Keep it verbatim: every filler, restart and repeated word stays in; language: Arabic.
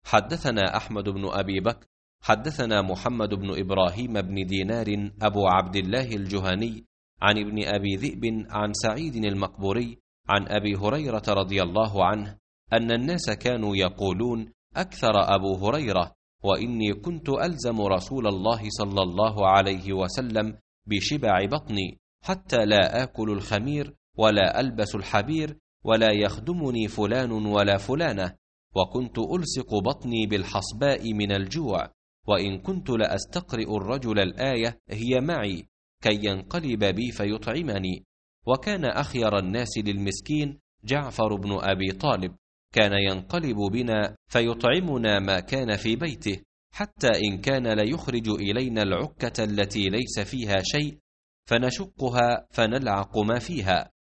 حدثنا أحمد بن أبي بكر حدثنا محمد بن إبراهيم بن دينار أبو عبد الله الجهني عن ابن أبي ذئب عن سعيد المقبوري عن أبي هريرة رضي الله عنه أن الناس كانوا يقولون: أكثر أبو هريرة، وإني كنت ألزم رسول الله صلى الله عليه وسلم بشبع بطني حتى لا آكل الخمير ولا ألبس الحبير ولا يخدمني فلان ولا فلانة، وكنت ألصق بطني بالحصباء من الجوع، وإن كنت لأستقرئ الرجل الآية هي معي كي ينقلب بي فيطعمني. وكان أخير الناس للمسكين جعفر بن أبي طالب، كان ينقلب بنا فيطعمنا ما كان في بيته، حتى إن كان ليخرج إلينا العكة التي ليس فيها شيء فنشقها فنلعق ما فيها،